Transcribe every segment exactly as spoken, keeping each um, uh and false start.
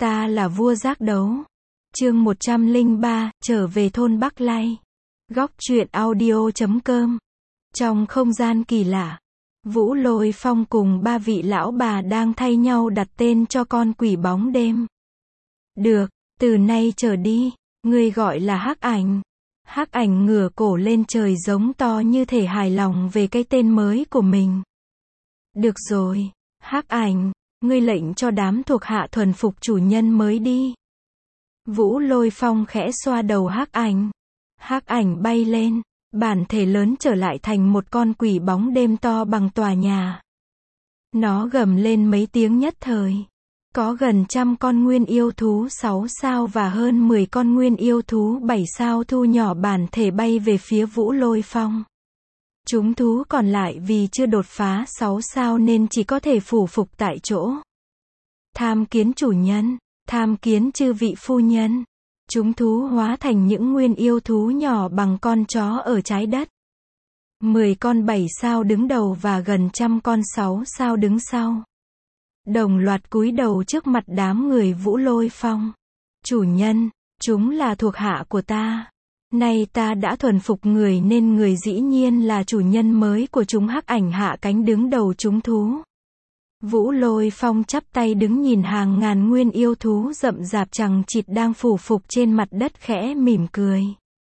Ta là vua giác đấu. Chương một trăm lẻ ba, trở về thôn Bắc Lay. Góc truyện audio chấm com. Trong không gian kỳ lạ, Vũ Lôi Phong cùng ba vị lão bà đang thay nhau đặt tên cho con quỷ bóng đêm. Được, từ nay trở đi, ngươi gọi là Hắc Ảnh. Hắc Ảnh ngửa cổ lên trời giống to như thể hài lòng về cái tên mới của mình. Được rồi, Hắc Ảnh, ngươi lệnh cho đám thuộc hạ thuần phục chủ nhân mới đi. Vũ Lôi Phong khẽ xoa đầu Hắc Ảnh. Hắc Ảnh bay lên, bản thể lớn trở lại thành một con quỷ bóng đêm to bằng tòa nhà. Nó gầm lên mấy tiếng nhất thời. Có gần trăm con nguyên yêu thú sáu sao và hơn mười con nguyên yêu thú bảy sao thu nhỏ bản thể bay về phía Vũ Lôi Phong. Chúng thú còn lại vì chưa đột phá sáu sao nên chỉ có thể phủ phục tại chỗ. Tham kiến chủ nhân, tham kiến chư vị phu nhân. Chúng thú hóa thành những nguyên yêu thú nhỏ bằng con chó ở trái đất. Mười con bảy sao đứng đầu và gần trăm con sáu sao đứng sau. Đồng loạt cúi đầu trước mặt đám người Vũ Lôi Phong. Chủ nhân, chúng là thuộc hạ của ta. Nay ta đã thuần phục người nên người dĩ nhiên là chủ nhân mới của chúng. Hắc Ảnh hạ cánh đứng đầu chúng thú. Vũ Lôi Phong chắp tay đứng nhìn hàng ngàn nguyên yêu thú rậm rạp chằng chịt đang phủ phục trên mặt đất khẽ mỉm cười.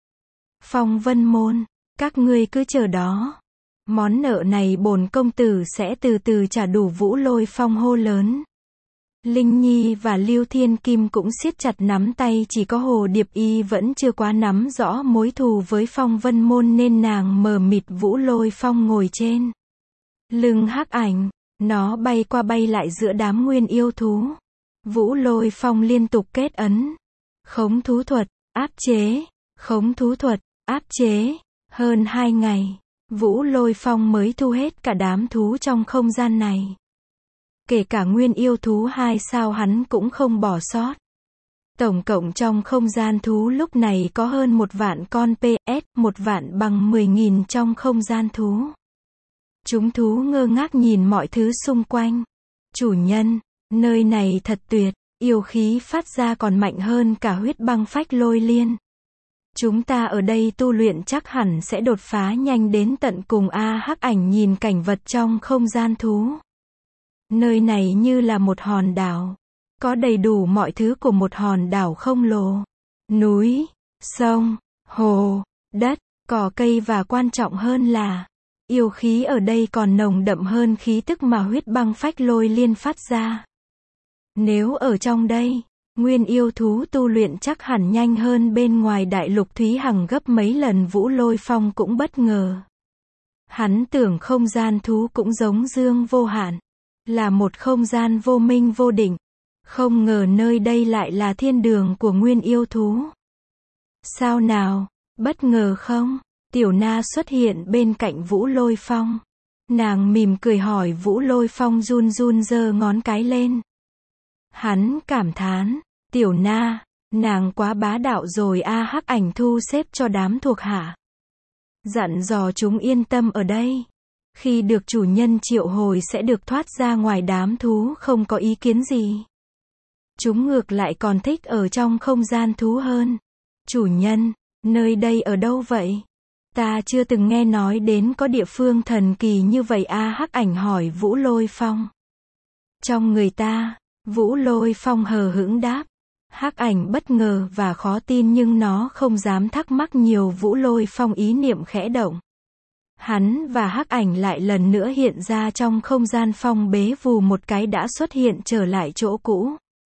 Phong Vân Môn, các ngươi cứ chờ đó. Món nợ này bổn công tử sẽ từ từ trả đủ. Vũ Lôi Phong hô lớn. Linh Nhi và Lưu Thiên Kim cũng siết chặt nắm tay, chỉ có Hồ Điệp Y vẫn chưa quá nắm rõ mối thù với Phong Vân Môn nên nàng mờ mịt. Vũ Lôi Phong ngồi trên lưng Hắc Ảnh, nó bay qua bay lại giữa đám nguyên yêu thú. Vũ Lôi Phong liên tục kết ấn. Khống thú thuật, áp chế, khống thú thuật, áp chế. Hơn hai ngày, Vũ Lôi Phong mới thu hết cả đám thú trong không gian này. Kể cả nguyên yêu thú hai sao hắn cũng không bỏ sót. Tổng cộng trong không gian thú lúc này có hơn một vạn con pê ét, một vạn bằng mười nghìn trong không gian thú. Chúng thú ngơ ngác nhìn mọi thứ xung quanh. Chủ nhân, nơi này thật tuyệt, yêu khí phát ra còn mạnh hơn cả huyết băng phách lôi liên. Chúng ta ở đây tu luyện chắc hẳn sẽ đột phá nhanh đến tận cùng a. Hắc Ảnh nhìn cảnh vật trong không gian thú. Nơi này như là một hòn đảo. Có đầy đủ mọi thứ của một hòn đảo khổng lồ. Núi, sông, hồ, đất, cỏ cây và quan trọng hơn là yêu khí ở đây còn nồng đậm hơn khí tức mà huyết băng phách lôi liên phát ra. Nếu ở trong đây, nguyên yêu thú tu luyện chắc hẳn nhanh hơn bên ngoài đại lục Thúy Hằng gấp mấy lần. Vũ Lôi Phong cũng bất ngờ. Hắn tưởng không gian thú cũng giống Dương Vô Hạn, là một không gian vô minh vô định. Không ngờ nơi đây lại là thiên đường của nguyên yêu thú. Sao nào, bất ngờ không? Tiểu Na xuất hiện bên cạnh Vũ Lôi Phong. Nàng mỉm cười hỏi Vũ Lôi Phong run run giơ ngón cái lên. Hắn cảm thán, Tiểu Na, nàng quá bá đạo rồi a. Hắc Ảnh thu xếp cho đám thuộc hạ. Dặn dò chúng yên tâm ở đây. Khi được chủ nhân triệu hồi sẽ được thoát ra ngoài. Đám thú không có ý kiến gì. Chúng ngược lại còn thích ở trong không gian thú hơn. Chủ nhân, nơi đây ở đâu vậy? Ta chưa từng nghe nói đến có địa phương thần kỳ như vậy a. Hắc Ảnh hỏi Vũ Lôi Phong. Trong người ta, Vũ Lôi Phong hờ hững đáp. Hắc Ảnh bất ngờ và khó tin nhưng nó không dám thắc mắc nhiều. Vũ Lôi Phong ý niệm khẽ động. Hắn và Hắc Ảnh lại lần nữa hiện ra trong không gian. Phong bế vù một cái đã xuất hiện trở lại chỗ cũ.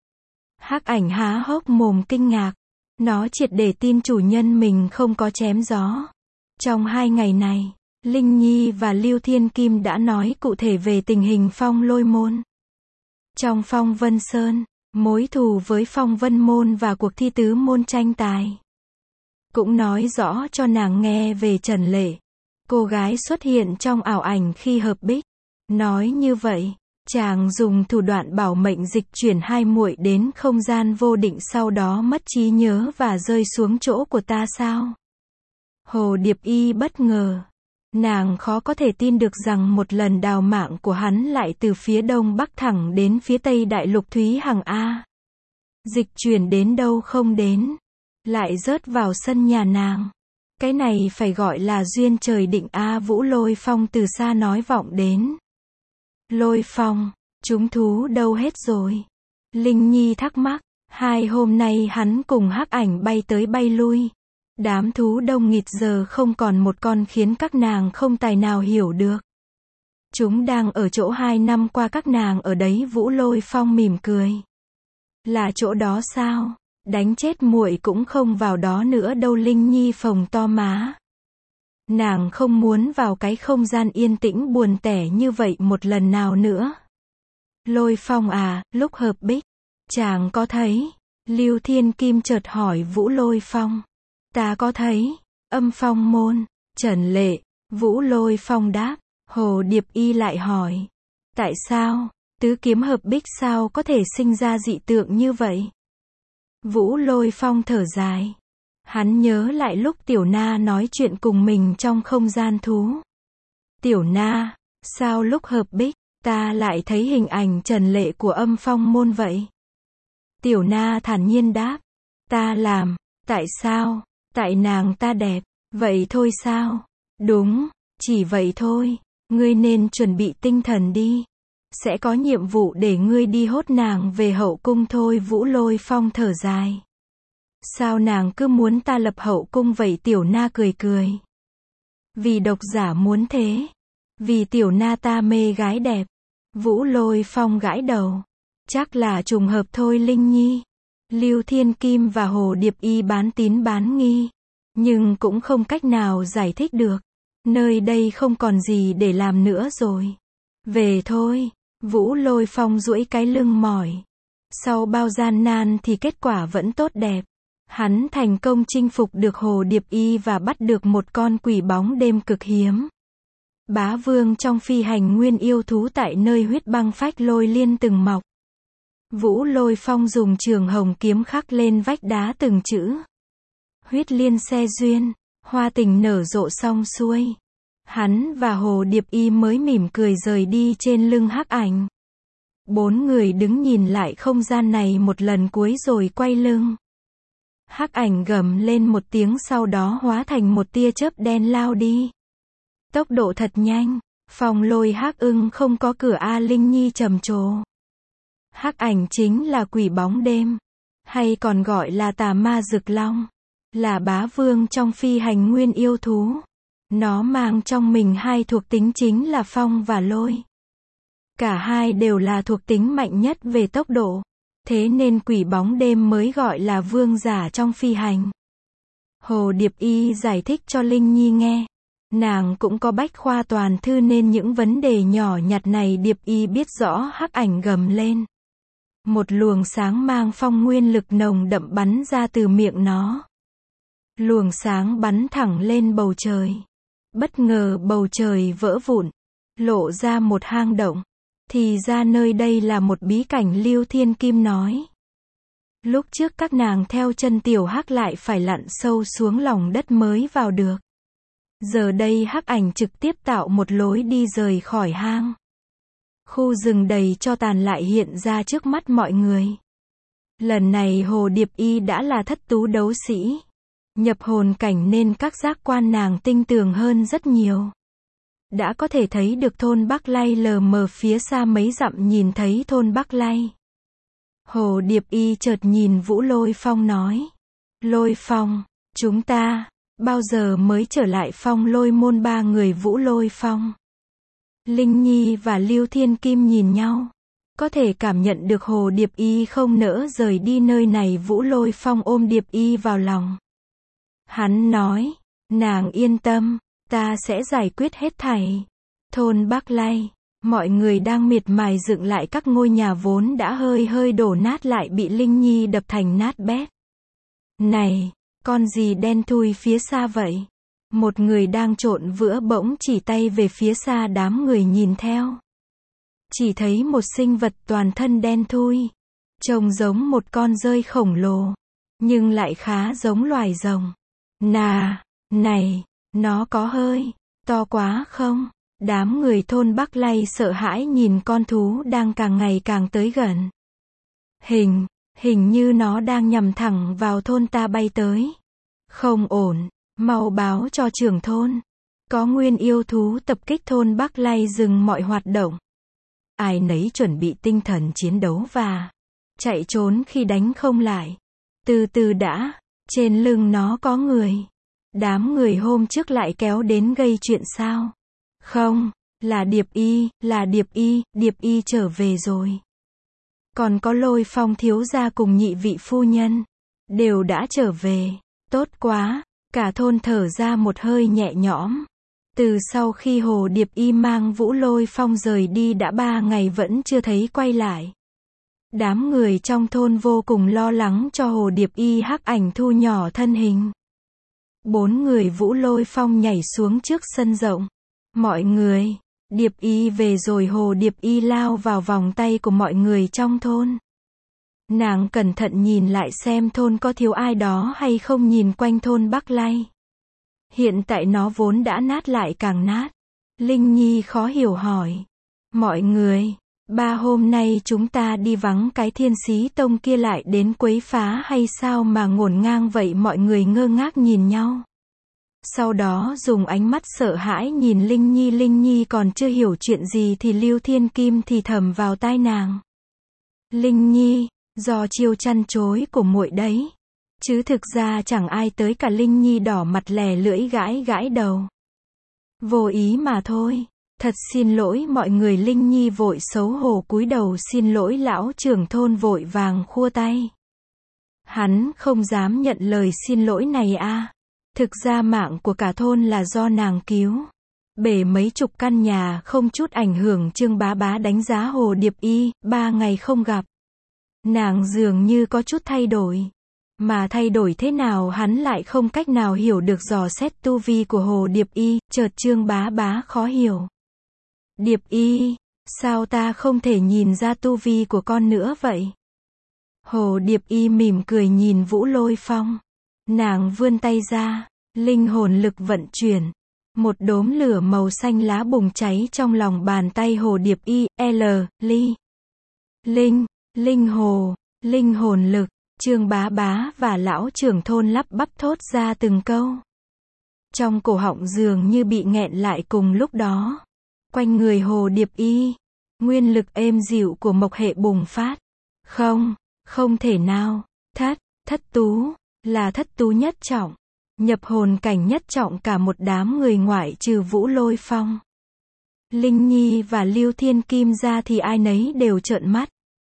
Hắc Ảnh há hốc mồm kinh ngạc. Nó triệt để tin chủ nhân mình không có chém gió. Trong hai ngày này, Linh Nhi và Lưu Thiên Kim đã nói cụ thể về tình hình Phong Lôi Môn. Trong Phong Vân Sơn, mối thù với Phong Vân Môn và cuộc thi tứ môn tranh tài. Cũng nói rõ cho nàng nghe về Trần Lệ, cô gái xuất hiện trong ảo ảnh khi hợp bích. Nói như vậy, chàng dùng thủ đoạn bảo mệnh dịch chuyển hai muội đến không gian vô định, sau đó mất trí nhớ và rơi xuống chỗ của ta sao? Hồ Điệp Y bất ngờ. Nàng khó có thể tin được rằng một lần đào mạng của hắn lại từ phía đông bắc thẳng đến phía tây đại lục Thúy Hằng a. Dịch chuyển đến đâu không đến, lại rớt vào sân nhà nàng. Cái này phải gọi là duyên trời định a. Vũ Lôi Phong từ xa nói vọng đến. Lôi Phong, chúng thú đâu hết rồi? Linh Nhi thắc mắc, hai hôm nay hắn cùng Hắc Ảnh bay tới bay lui. Đám thú đông nghịt giờ không còn một con khiến các nàng không tài nào hiểu được. Chúng đang ở chỗ hai năm qua các nàng ở đấy. Vũ Lôi Phong mỉm cười. Là chỗ đó sao? Đánh chết muội cũng không vào đó nữa đâu. Linh Nhi phồng to má. Nàng không muốn vào cái không gian yên tĩnh buồn tẻ như vậy một lần nào nữa. Lôi Phong à, lúc hợp bích, chàng có thấy? Lưu Thiên Kim chợt hỏi Vũ Lôi Phong. Ta có thấy. Âm Phong môn, Trần Lệ. Vũ Lôi Phong đáp. Hồ Điệp Y lại hỏi. Tại sao? Tứ kiếm hợp bích sao có thể sinh ra dị tượng như vậy? Vũ Lôi Phong thở dài. Hắn nhớ lại lúc Tiểu Na nói chuyện cùng mình trong không gian thú. Tiểu Na, sao lúc hợp bích, ta lại thấy hình ảnh Trần Lệ của Âm Phong môn vậy? Tiểu Na thản nhiên đáp. Ta làm. Tại sao? Tại nàng ta đẹp. Vậy thôi sao? Đúng, chỉ vậy thôi. Ngươi nên chuẩn bị tinh thần đi. Sẽ có nhiệm vụ để ngươi đi hốt nàng về hậu cung thôi. Vũ Lôi Phong thở dài. Sao nàng cứ muốn ta lập hậu cung vậy? Tiểu Na cười cười. Vì độc giả muốn thế. Vì Tiểu Na ta mê gái đẹp. Vũ Lôi Phong gãi đầu. Chắc là trùng hợp thôi Linh Nhi. Lưu Thiên Kim và Hồ Điệp Y bán tín bán nghi. Nhưng cũng không cách nào giải thích được. Nơi đây không còn gì để làm nữa rồi. Về thôi. Vũ Lôi Phong duỗi cái lưng mỏi. Sau bao gian nan thì kết quả vẫn tốt đẹp. Hắn thành công chinh phục được Hồ Điệp Y và bắt được một con quỷ bóng đêm cực hiếm. Bá vương trong phi hành nguyên yêu thú tại nơi huyết băng phách lôi liên từng mọc. Vũ Lôi Phong dùng trường hồng kiếm khắc lên vách đá từng chữ. Huyết liên xe duyên, hoa tình nở rộ xong xuôi. Hắn và Hồ Điệp Y mới mỉm cười rời đi trên lưng Hắc Ảnh. Bốn người đứng nhìn lại không gian này một lần cuối rồi quay lưng. Hắc Ảnh gầm lên một tiếng sau đó hóa thành một tia chớp đen lao đi. Tốc độ thật nhanh. Phong Lôi Hắc Ưng không có cửa a. Linh Nhi trầm trồ. Hắc Ảnh chính là quỷ bóng đêm, hay còn gọi là tà ma rực long, là bá vương trong phi hành nguyên yêu thú. Nó mang trong mình hai thuộc tính chính là phong và lôi. Cả hai đều là thuộc tính mạnh nhất về tốc độ. Thế nên quỷ bóng đêm mới gọi là vương giả trong phi hành. Hồ Điệp Y giải thích cho Linh Nhi nghe. Nàng cũng có bách khoa toàn thư nên những vấn đề nhỏ nhặt này Điệp Y biết rõ. Hắc Ảnh gầm lên. Một luồng sáng mang phong nguyên lực nồng đậm bắn ra từ miệng nó. Luồng sáng bắn thẳng lên bầu trời. Bất ngờ bầu trời vỡ vụn, lộ ra một hang động. Thì ra nơi đây là một bí cảnh. Lưu Thiên Kim nói. Lúc trước các nàng theo chân Tiểu Hắc lại phải lặn sâu xuống lòng đất mới vào được. Giờ đây Hắc Ảnh trực tiếp tạo một lối đi rời khỏi hang. Khu rừng đầy tro tàn lại hiện ra trước mắt mọi người. Lần này Hồ Điệp Y đã là thất tú đấu sĩ. Nhập hồn cảnh nên các giác quan nàng tinh tường hơn rất nhiều. Đã có thể thấy được thôn Bắc Lay lờ mờ phía xa mấy dặm. Nhìn thấy thôn Bắc Lay, Hồ Điệp Y chợt nhìn Vũ Lôi Phong nói. Lôi Phong, chúng ta, bao giờ mới trở lại Phong Lôi môn? Ba người Vũ Lôi Phong, Linh Nhi và Lưu Thiên Kim nhìn nhau. Có thể cảm nhận được Hồ Điệp Y không nỡ rời đi nơi này. Vũ Lôi Phong ôm Điệp Y vào lòng. Hắn nói, nàng yên tâm, ta sẽ giải quyết hết thảy. Thôn Bắc Lay, mọi người đang miệt mài dựng lại các ngôi nhà vốn đã hơi hơi đổ nát lại bị Linh Nhi đập thành nát bét. Này, con gì đen thui phía xa vậy? Một người đang trộn vữa bỗng chỉ tay về phía xa. Đám người nhìn theo. Chỉ thấy một sinh vật toàn thân đen thui. Trông giống một con dơi khổng lồ. Nhưng lại khá giống loài rồng. Nà, này, nó có hơi to quá không? Đám người thôn Bắc Lay sợ hãi nhìn con thú đang càng ngày càng tới gần. Hình Hình như nó đang nhằm thẳng vào thôn ta bay tới. Không ổn, mau báo cho trưởng thôn. Có nguyên yêu thú tập kích thôn Bắc Lay dừng mọi hoạt động. Ai nấy chuẩn bị tinh thần chiến đấu và chạy trốn khi đánh không lại. Từ từ đã, trên lưng nó có người. Đám người hôm trước lại kéo đến gây chuyện sao? Không, là Điệp Y, là Điệp Y, Điệp Y trở về rồi. Còn có Lôi Phong thiếu gia cùng nhị vị phu nhân. Đều đã trở về. Tốt quá, cả thôn thở ra một hơi nhẹ nhõm. Từ sau khi Hồ Điệp Y mang Vũ Lôi Phong rời đi đã ba ngày vẫn chưa thấy quay lại. Đám người trong thôn vô cùng lo lắng cho Hồ Điệp Y hắc ảnh thu nhỏ thân hình. Bốn người Vũ Lôi Phong nhảy xuống trước sân rộng. Mọi người, Điệp Y về rồi. Hồ Điệp Y lao vào vòng tay của mọi người trong thôn. Nàng cẩn thận nhìn lại xem thôn có thiếu ai đó hay không, nhìn quanh thôn Bắc Lay. Hiện tại nó vốn đã nát lại càng nát. Linh Nhi khó hiểu hỏi. Mọi người, ba hôm nay chúng ta đi vắng cái Thiên Xí Tông kia lại đến quấy phá hay sao mà ngổn ngang vậy? Mọi người ngơ ngác nhìn nhau. Sau đó dùng ánh mắt sợ hãi nhìn Linh Nhi. Linh Nhi còn chưa hiểu chuyện gì thì Lưu Thiên Kim thì thầm vào tai nàng. Linh Nhi, do chiêu chăn chối của muội đấy. Chứ thực ra chẳng ai tới cả. Linh Nhi đỏ mặt lè lưỡi gãi gãi đầu. Vô ý mà thôi. Thật xin lỗi mọi người. Linh Nhi vội xấu hổ cúi đầu xin lỗi. Lão trưởng thôn vội vàng khua tay. Hắn không dám nhận lời xin lỗi này a. Thực ra mạng của cả thôn là do nàng cứu. Bể mấy chục căn nhà không chút ảnh hưởng. Trương Bá Bá đánh giá Hồ Điệp Y, ba ngày không gặp. Nàng dường như có chút thay đổi. Mà thay đổi thế nào hắn lại không cách nào hiểu được. Dò xét tu vi của Hồ Điệp Y, chợt Trương Bá Bá khó hiểu. Điệp Y, sao ta không thể nhìn ra tu vi của con nữa vậy? Hồ Điệp Y mỉm cười nhìn Vũ Lôi Phong. Nàng vươn tay ra, linh hồn lực vận chuyển. Một đốm lửa màu xanh lá bùng cháy trong lòng bàn tay Hồ Điệp Y, L, Ly. Linh, linh hồ, linh hồn lực. Trương Bá Bá và lão trưởng thôn lắp bắp thốt ra từng câu. Trong cổ họng dường như bị nghẹn lại cùng lúc đó. Quanh người Hồ Điệp Y, nguyên lực êm dịu của mộc hệ bùng phát. Không, không thể nào. Thất, thất tú, là thất tú nhất trọng. Nhập hồn cảnh nhất trọng. Cả một đám người ngoại trừ Vũ Lôi Phong, Linh Nhi và Lưu Thiên Kim ra thì ai nấy đều trợn mắt.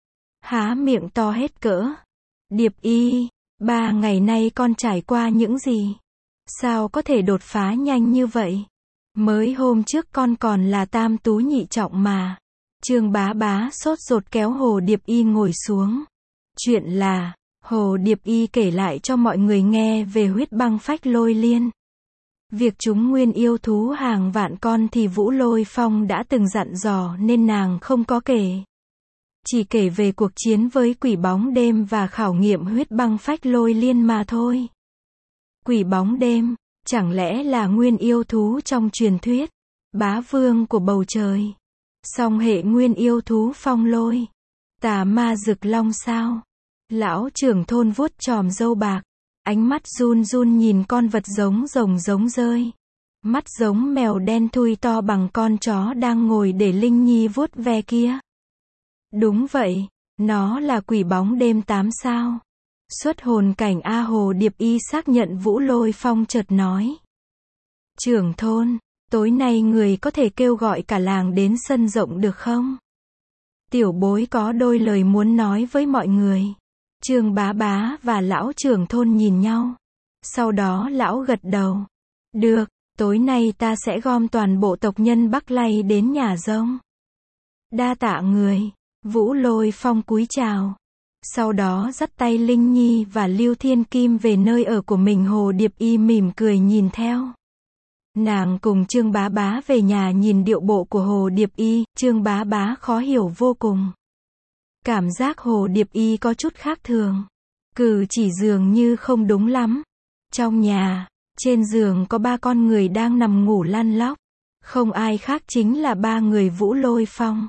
Há miệng to hết cỡ. Điệp Y, ba ngày nay con trải qua những gì? Sao có thể đột phá nhanh như vậy? Mới hôm trước con còn là tam tú nhị trọng mà. Trương Bá Bá sốt ruột kéo Hồ Điệp Y ngồi xuống. Chuyện là, Hồ Điệp Y kể lại cho mọi người nghe về huyết băng phách lôi liên. Việc chúng nguyên yêu thú hàng vạn con thì Vũ Lôi Phong đã từng dặn dò nên nàng không có kể. Chỉ kể về cuộc chiến với quỷ bóng đêm và khảo nghiệm huyết băng phách lôi liên mà thôi. Quỷ bóng đêm, chẳng lẽ là nguyên yêu thú trong truyền thuyết, bá vương của bầu trời. Song hệ nguyên yêu thú phong lôi, tà ma rực long sao? Lão trưởng thôn vuốt chòm râu bạc, ánh mắt run run nhìn con vật giống rồng giống rơi. Mắt giống mèo đen thui to bằng con chó đang ngồi để Linh Nhi vuốt ve kia. Đúng vậy, nó là quỷ bóng đêm tám sao. Xuất hồn cảnh A. Hồ Điệp Y xác nhận. Vũ Lôi Phong chợt nói. Trưởng thôn, tối nay người có thể kêu gọi cả làng đến sân rộng được không? Tiểu bối có đôi lời muốn nói với mọi người. Trương Bá Bá và lão trưởng thôn nhìn nhau. Sau đó lão gật đầu. Được, tối nay ta sẽ gom toàn bộ tộc nhân Bắc Lay đến nhà rông. Đa tạ người. Vũ Lôi Phong cúi chào. Sau đó dắt tay Linh Nhi và Lưu Thiên Kim về nơi ở của mình. Hồ Điệp Y mỉm cười nhìn theo. Nàng cùng Trương Bá Bá về nhà. Nhìn điệu bộ của Hồ Điệp Y, Trương Bá Bá khó hiểu vô cùng. Cảm giác Hồ Điệp Y có chút khác thường. Cử chỉ dường như không đúng lắm. Trong nhà, trên giường có ba con người đang nằm ngủ lăn lóc. Không ai khác chính là ba người Vũ Lôi Phong,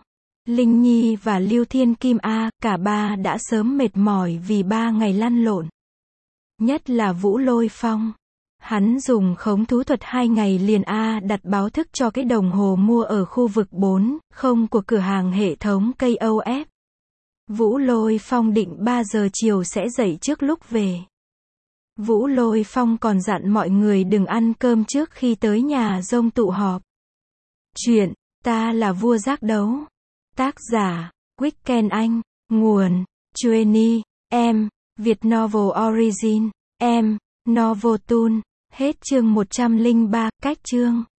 Linh Nhi và Lưu Thiên Kim A, cả ba đã sớm mệt mỏi vì ba ngày lăn lộn. Nhất là Vũ Lôi Phong. Hắn dùng khống thú thuật hai ngày liền A đặt báo thức cho cái đồng hồ mua ở khu vực bốn không của cửa hàng hệ thống ca o ép. Vũ Lôi Phong định ba giờ chiều sẽ dậy trước lúc về. Vũ Lôi Phong còn dặn mọi người đừng ăn cơm trước khi tới nhà Dông tụ họp. Chuyện, ta là vua giác đấu. Tác giả, Weekend Anh. Nguồn, Chueny, em, Việt Novel Origin, em, Novotoon. Hết chương một trăm lẻ ba, cách chương.